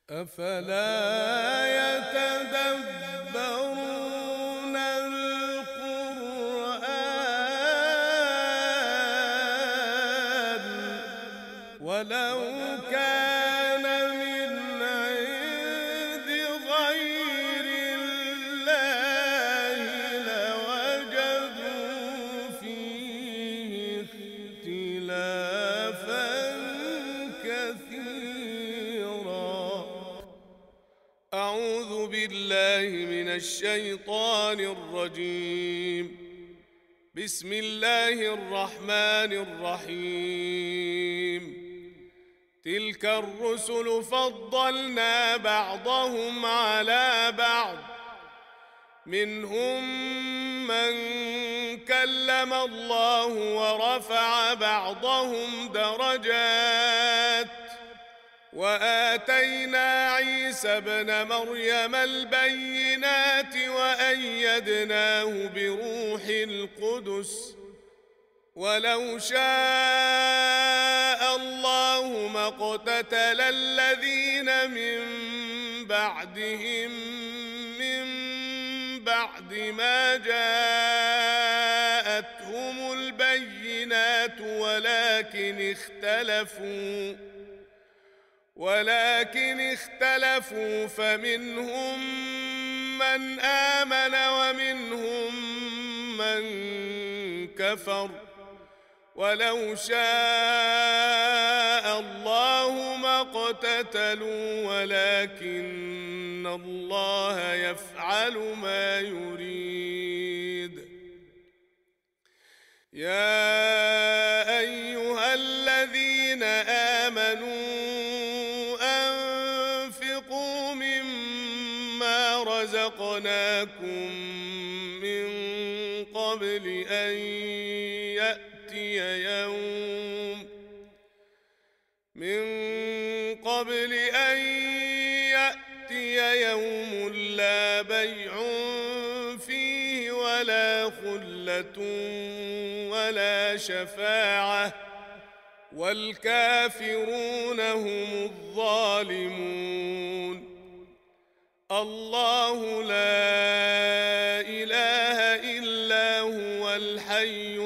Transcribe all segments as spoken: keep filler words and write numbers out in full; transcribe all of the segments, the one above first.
أفلا يتدبرون القرآن ولو كان من عند غير الله لوجدوا فيه اختلافا كثيرا. أعوذ بالله من الشيطان الرجيم. بسم الله الرحمن الرحيم. تلك الرسل فضلنا بعضهم على بعض منهم من كلم الله ورفع بعضهم درجات وآتينا عيسى ابن مريم البينات وأيدناه بروح القدس ولو شاء الله ما اقتتل الذين من بعدهم من بعد ما جاءتهم البينات ولكن اختلفوا ولكن اختلفوا فمنهم من آمن ومنهم من كفر ولو شاء الله ما اقتتلوا ولكن الله يفعل ما يريد. يا أيها الذين آمنوا أنفقوا مما رزقناكم من قبل أن يأتي يوم من قبل أن يأتي يوم لا بيع فيه ولا خلة ولا شفاعة والكافرون هم الظالمون. الله لا إله إلا هو الحي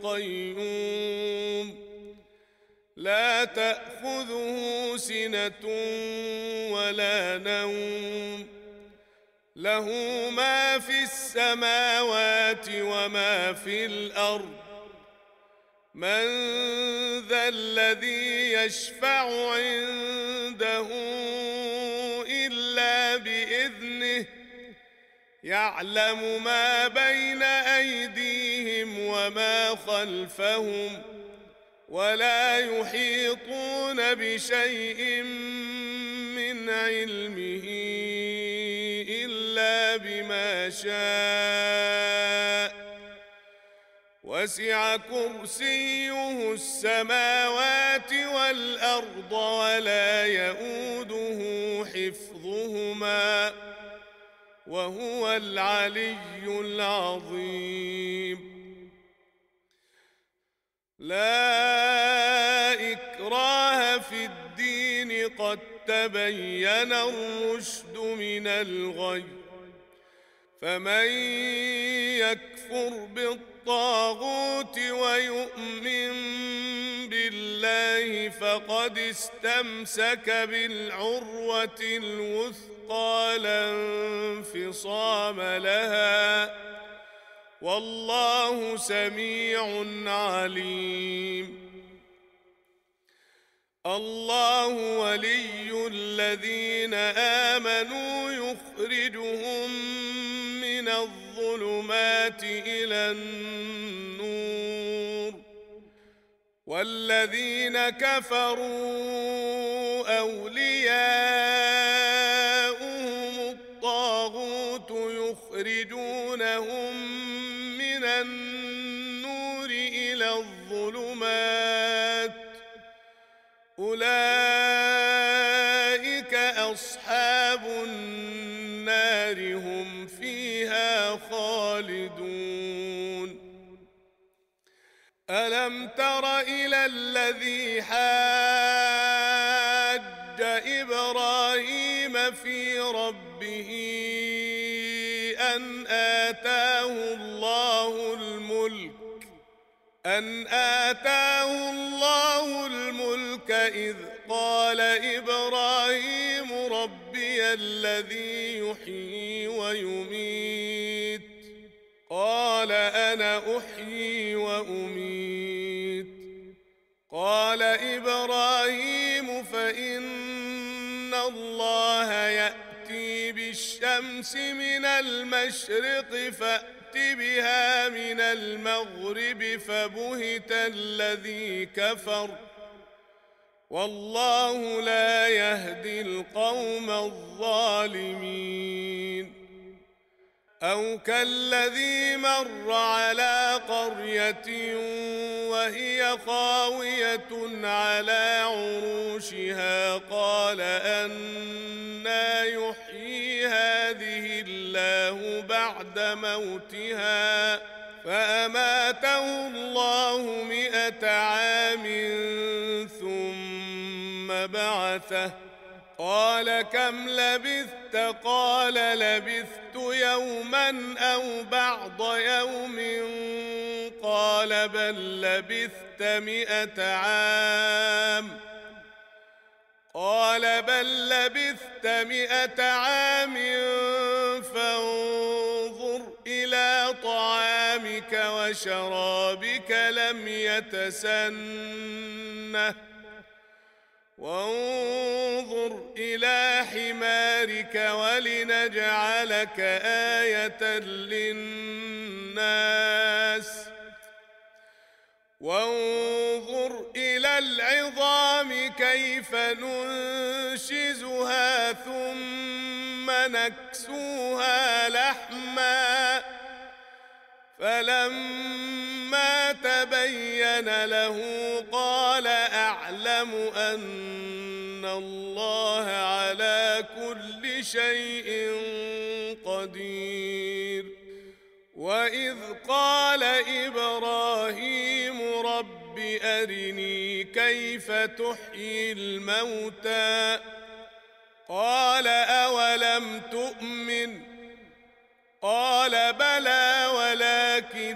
القيوم لا تأخذه سنة ولا نوم له ما في السماوات وما في الأرض من ذا الذي يشفع عنده إلا بإذنه يعلم ما بين أيديهم وما خلفهم ولا يحيطون بشيء من علمه إلا بما شاء وسع كرسيه السماوات والأرض ولا يؤوده حفظهما وهو العلي العظيم. لا إكراه في الدين قد تبين الرشد من الغي فمن يكفر بالطاغوت ويؤمن بالله فقد استمسك بالعروة الوثقى لا انفصام لها والله سميع عليم. الله ولي الذين آمنوا يخرجهم من الظلمات إلى النور والذين كفروا أولياؤهم الطاغوت يخرجونهم من النور إلى الظلمات أولئك أصحاب النار هم فيها خالدون. ألم تر إلى الذي حاج إبراهيم إبراهيم في ربه أن آتاه الله الملك أن آتاه الله الملك إذ قال إبراهيم ربي الذي يحيي ويميت قال أنا أحيي وأميت قال إبراهيم فإن الله يأتي بالشمس من المشرق فأت بها من المغرب فبهت الذي كفر والله لا يهدي القوم الظالمين أو كالذي مر على قرية وهي خاوية على عروشها قال أنى يحيي هذه الله بعد موتها فأماته الله مئة عام ثم بعثه قال كم لبثت قال لبثت يوما أو بعض يوم قال بل لبثت مئة عام قال بل لبثت مئة عام فانظر إلى طعامك وشرابك لم يتسنه وانظر إلى حمارك ولنجعلك آية للناس وانظر إلى العظام كيف ننشزها ثم نكسوها لحما فلما تبين له قال أعلم أن الله على كل شيء قدير وإذ قال إبراهيم رب أرني كيف تحيي الموتى قال أولم تؤمن قال بلى ولكن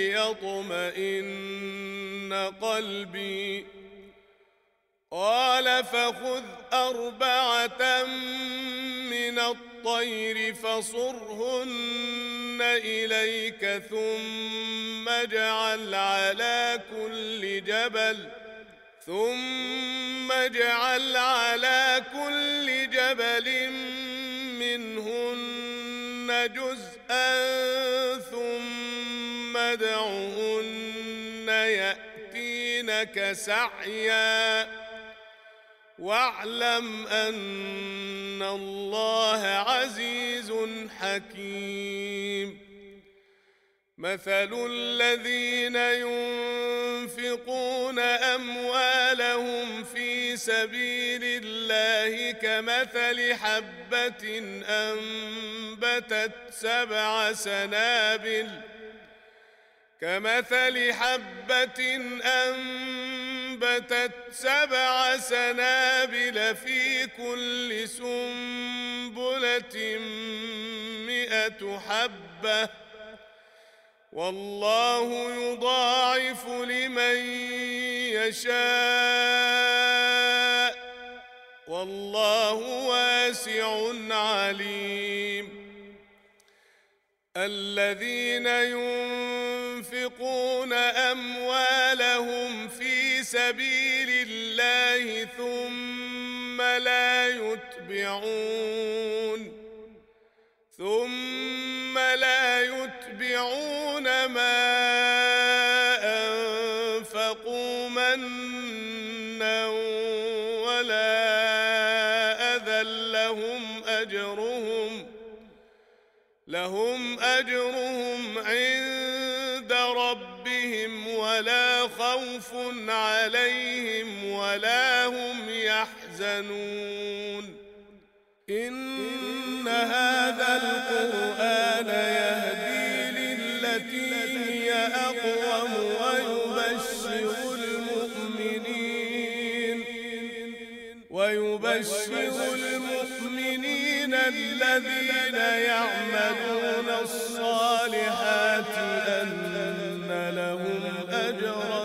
ليطمئن قلبي قال فخذ أربعة من الطير فصرهن إليك ثم اجعل على كل جبل ثم اجعل على كل جبل منهن جزءا ثم ادعهن يأتينك سعيا واعلم أن الله عزيز حكيم مثل الذين ينفقون أموالهم في سبيل الله كمثل حبة أنبتت سبع سنابل كمثل حبة أنبتت سبع سنابل في كل سنبلة مئة حبة والله يضاعف لمن يشاء والله واسع عليم الذين ينفقون أموالهم في سبيل الله ثم لا يتبعون ثم لا يتبعون ما أنفقوا منا ولا أذى لهم أجرهم لهم أجرهم عند ربهم ولا خوف عليهم ولا هم يحزنون إن هذا القرآن يهدي للتي هي أقوم ويبشر المؤمنين ويبشر المؤمنين للمؤمنين الذين يعملون الصالحات أن لهم أجرا